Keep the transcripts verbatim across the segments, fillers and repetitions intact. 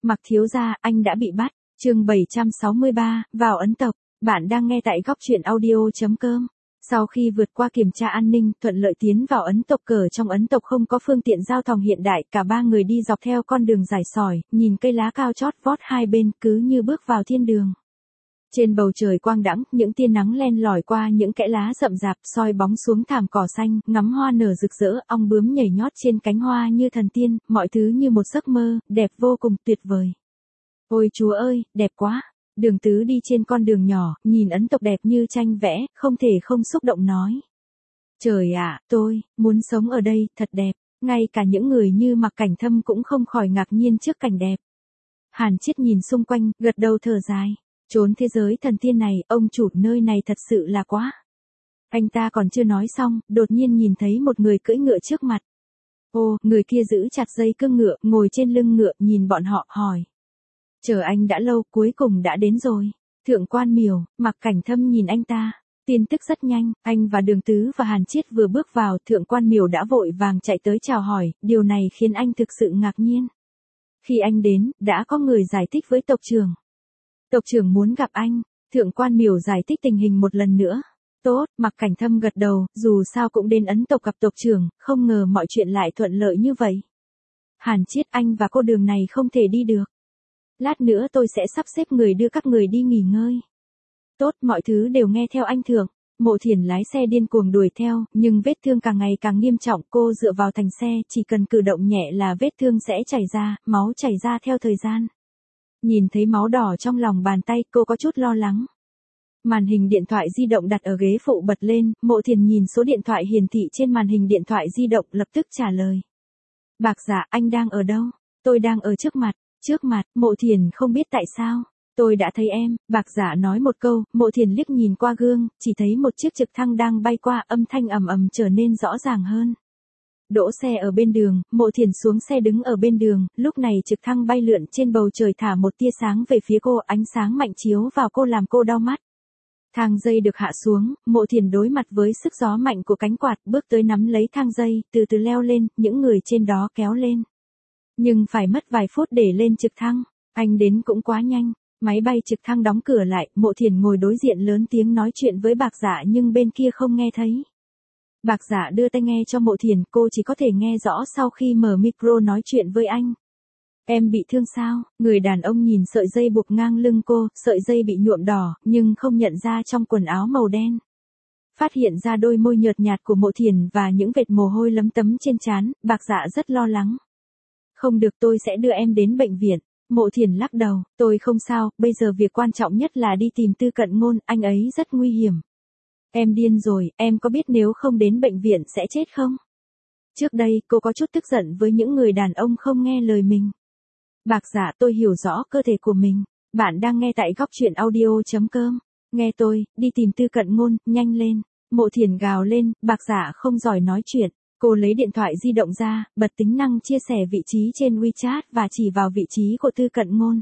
Mặc thiếu gia, anh đã bị bắt. Chương bảy trăm sáu mươi ba, vào ấn tộc. Bạn đang nghe tại góc truyện audio chấm com. Sau khi vượt qua kiểm tra an ninh, thuận lợi tiến vào ấn tộc, cờ trong ấn tộc không có phương tiện giao thông hiện đại, cả ba người đi dọc theo con đường dài sỏi, nhìn cây lá cao chót vót hai bên, cứ như bước vào thiên đường. Trên bầu trời quang đãng, những tia nắng len lỏi qua những kẽ lá rậm rạp, soi bóng xuống thảm cỏ xanh, ngắm hoa nở rực rỡ, ong bướm nhảy nhót trên cánh hoa như thần tiên, mọi thứ như một giấc mơ, đẹp vô cùng, tuyệt vời. Ôi Chúa ơi, đẹp quá! Đường Tứ đi trên con đường nhỏ, nhìn ấn tộc đẹp như tranh vẽ, không thể không xúc động nói. Trời ạ, tôi, muốn sống ở đây, thật đẹp, ngay cả những người như Mặc Cảnh Thâm cũng không khỏi ngạc nhiên trước cảnh đẹp. Hàn Chiết nhìn xung quanh, gật đầu thở dài. Trốn thế giới thần tiên này, ông chủ nơi này thật sự là quá. Anh ta còn chưa nói xong, đột nhiên nhìn thấy một người cưỡi ngựa trước mặt. Ô, người kia giữ chặt dây cương ngựa, ngồi trên lưng ngựa, nhìn bọn họ, hỏi. Chờ anh đã lâu, cuối cùng đã đến rồi. Thượng quan Miểu, Mặc Cảnh Thâm nhìn anh ta. Tin tức rất nhanh, anh và Đường Tứ và Hàn Chiết vừa bước vào, Thượng quan Miểu đã vội vàng chạy tới chào hỏi, điều này khiến anh thực sự ngạc nhiên. Khi anh đến, đã có người giải thích với tộc trưởng. Tộc trưởng muốn gặp anh, Thượng quan Miểu giải thích tình hình một lần nữa. Tốt, Mặc Cảnh Thâm gật đầu, dù sao cũng đến ấn tộc gặp tộc trưởng, không ngờ mọi chuyện lại thuận lợi như vậy. Hàn Chiết, anh và cô Đường này không thể đi được. Lát nữa tôi sẽ sắp xếp người đưa các người đi nghỉ ngơi. Tốt, mọi thứ đều nghe theo anh Thượng. Mộ Thiển lái xe điên cuồng đuổi theo, nhưng vết thương càng ngày càng nghiêm trọng, cô dựa vào thành xe, chỉ cần cử động nhẹ là vết thương sẽ chảy ra, máu chảy ra theo thời gian. Nhìn thấy máu đỏ trong lòng bàn tay, cô có chút lo lắng. Màn hình điện thoại di động đặt ở ghế phụ bật lên, Mộ Thiển nhìn số điện thoại hiển thị trên màn hình điện thoại di động, lập tức trả lời. Bạc Dạ, anh đang ở đâu? Tôi đang ở trước mặt. Trước mặt, Mộ Thiển không biết tại sao. Tôi đã thấy em, Bạc Dạ nói một câu, Mộ Thiển liếc nhìn qua gương, chỉ thấy một chiếc trực thăng đang bay qua, âm thanh ầm ầm trở nên rõ ràng hơn. Đỗ xe ở bên đường, Mộ Thiển xuống xe đứng ở bên đường, lúc này trực thăng bay lượn trên bầu trời thả một tia sáng về phía cô, ánh sáng mạnh chiếu vào cô làm cô đau mắt. Thang dây được hạ xuống, Mộ Thiển đối mặt với sức gió mạnh của cánh quạt, bước tới nắm lấy thang dây, từ từ leo lên, những người trên đó kéo lên. Nhưng phải mất vài phút để lên trực thăng, anh đến cũng quá nhanh. Máy bay trực thăng đóng cửa lại, Mộ Thiển ngồi đối diện lớn tiếng nói chuyện với Bạc Dạ nhưng bên kia không nghe thấy. Bạc Dạ đưa tai nghe cho Mộ Thiển, cô chỉ có thể nghe rõ sau khi mở micro nói chuyện với anh. Em bị thương sao? Người đàn ông nhìn sợi dây buộc ngang lưng cô, sợi dây bị nhuộm đỏ, nhưng không nhận ra trong quần áo màu đen. Phát hiện ra đôi môi nhợt nhạt của Mộ Thiển và những vệt mồ hôi lấm tấm trên trán, Bạc Dạ rất lo lắng. Không được, tôi sẽ đưa em đến bệnh viện. Mộ Thiển lắc đầu, tôi không sao, bây giờ việc quan trọng nhất là đi tìm Tư Cận Ngôn, anh ấy rất nguy hiểm. Em điên rồi, em có biết nếu không đến bệnh viện sẽ chết không? Trước đây, cô có chút tức giận với những người đàn ông không nghe lời mình. Bạc Dạ, tôi hiểu rõ cơ thể của mình. Bạn đang nghe tại góc truyện audio chấm com. Nghe tôi, đi tìm Tư Cận Ngôn, nhanh lên. Mộ Thiển gào lên, Bạc Dạ không giỏi nói chuyện. Cô lấy điện thoại di động ra, bật tính năng chia sẻ vị trí trên WeChat và chỉ vào vị trí của Tư Cận Ngôn.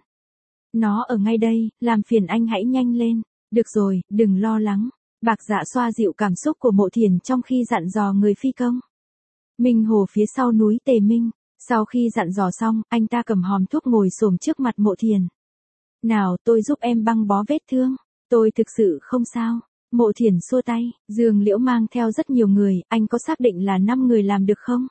Nó ở ngay đây, làm phiền anh hãy nhanh lên. Được rồi, đừng lo lắng. Bạc Dạ xoa dịu cảm xúc của Mộ Thiển trong khi dặn dò người phi công. Minh Hồ phía sau núi Tề Minh. Sau khi dặn dò xong, anh ta cầm hòm thuốc ngồi xổm trước mặt Mộ Thiển. Nào, tôi giúp em băng bó vết thương. Tôi thực sự không sao. Mộ Thiển xua tay, Dương Liễu mang theo rất nhiều người, anh có xác định là năm người làm được không?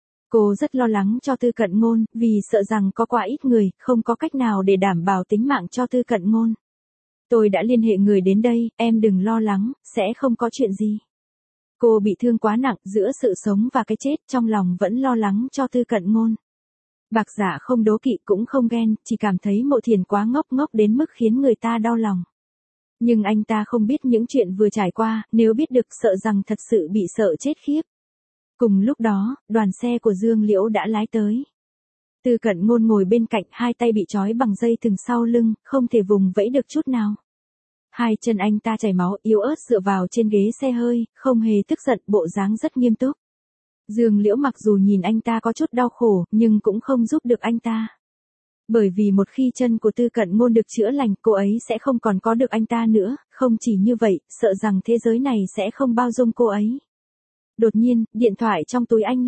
Cô rất lo lắng cho Tư Cận Ngôn, vì sợ rằng có quá ít người, không có cách nào để đảm bảo tính mạng cho Tư Cận Ngôn. Tôi đã liên hệ người đến đây, em đừng lo lắng, sẽ không có chuyện gì. Cô bị thương quá nặng, giữa sự sống và cái chết, trong lòng vẫn lo lắng cho Tư Cận Ngôn. Bạc Dạ không đố kỵ cũng không ghen, chỉ cảm thấy Mộ Thiển quá ngốc ngốc đến mức khiến người ta đau lòng. Nhưng anh ta không biết những chuyện vừa trải qua, nếu biết được sợ rằng thật sự bị sợ chết khiếp. Cùng lúc đó, đoàn xe của Dương Liễu đã lái tới. Tư Cận Ngôn ngồi bên cạnh, hai tay bị trói bằng dây thừng sau lưng, không thể vùng vẫy được chút nào. Hai chân anh ta chảy máu, yếu ớt dựa vào trên ghế xe hơi, không hề tức giận, bộ dáng rất nghiêm túc. Dương Liễu mặc dù nhìn anh ta có chút đau khổ, nhưng cũng không giúp được anh ta. Bởi vì một khi chân của Tư Cận Ngôn được chữa lành, cô ấy sẽ không còn có được anh ta nữa, không chỉ như vậy, sợ rằng thế giới này sẽ không bao dung cô ấy. Đột nhiên, điện thoại trong túi anh lên.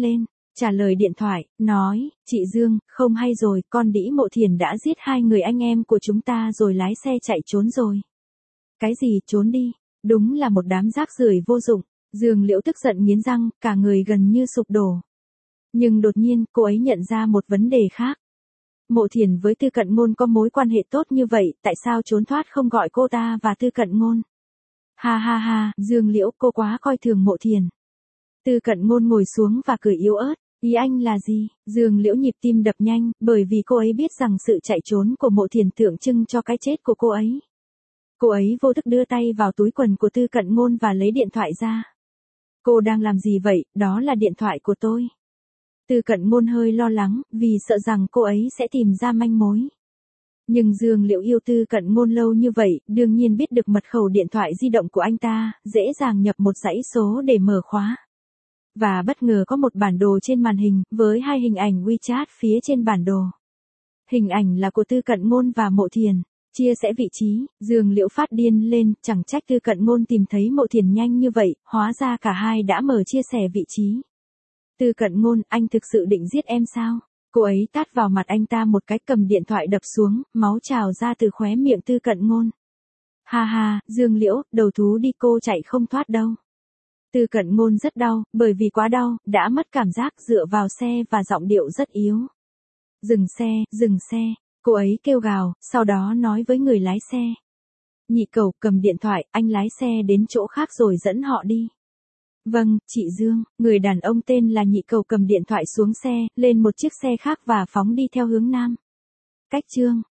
trả lời điện thoại, nói, chị Dương, không hay rồi, con đĩ Mộ Thiền đã giết hai người anh em của chúng ta rồi lái xe chạy trốn rồi. Cái gì trốn đi, đúng là một đám rác rưởi vô dụng. Dương Liễu tức giận nghiến răng, cả người gần như sụp đổ. Nhưng đột nhiên, cô ấy nhận ra một vấn đề khác. Mộ Thiền với Tư Cận Ngôn có mối quan hệ tốt như vậy, tại sao trốn thoát không gọi cô ta và Tư Cận Ngôn? Ha ha ha, Dương Liễu, cô quá coi thường Mộ Thiền. Tư Cận Ngôn ngồi xuống và cười yếu ớt, ý anh là gì? Dương Liễu nhịp tim đập nhanh, bởi vì cô ấy biết rằng sự chạy trốn của Mộ Thiền tượng trưng cho cái chết của cô ấy. Cô ấy vô thức đưa tay vào túi quần của Tư Cận Ngôn và lấy điện thoại ra. Cô đang làm gì vậy? Đó là điện thoại của tôi. Tư Cận Ngôn hơi lo lắng, vì sợ rằng cô ấy sẽ tìm ra manh mối. Nhưng Dương Liễu yêu Tư Cận Ngôn lâu như vậy, đương nhiên biết được mật khẩu điện thoại di động của anh ta, dễ dàng nhập một dãy số để mở khóa. Và bất ngờ có một bản đồ trên màn hình, với hai hình ảnh WeChat phía trên bản đồ. Hình ảnh là của Tư Cận Ngôn và Mộ Thiền. Chia sẻ vị trí, Dương Liễu phát điên lên, chẳng trách Tư Cận Ngôn tìm thấy Mộ Thiền nhanh như vậy, hóa ra cả hai đã mở chia sẻ vị trí. Tư Cận Ngôn, anh thực sự định giết em sao? Cô ấy tát vào mặt anh ta một cái, cầm điện thoại đập xuống, máu trào ra từ khóe miệng Tư Cận Ngôn. Ha ha, Dương Liễu, đầu thú đi, cô chạy không thoát đâu. Tư Cận Ngôn rất đau, bởi vì quá đau, đã mất cảm giác, dựa vào xe và giọng điệu rất yếu. Dừng xe, dừng xe, cô ấy kêu gào, sau đó nói với người lái xe. Nhị Cẩu, cầm điện thoại, anh lái xe đến chỗ khác rồi dẫn họ đi. Vâng, chị Dương, người đàn ông tên là Nhị Cẩu cầm điện thoại xuống xe, lên một chiếc xe khác và phóng đi theo hướng nam. Cách chương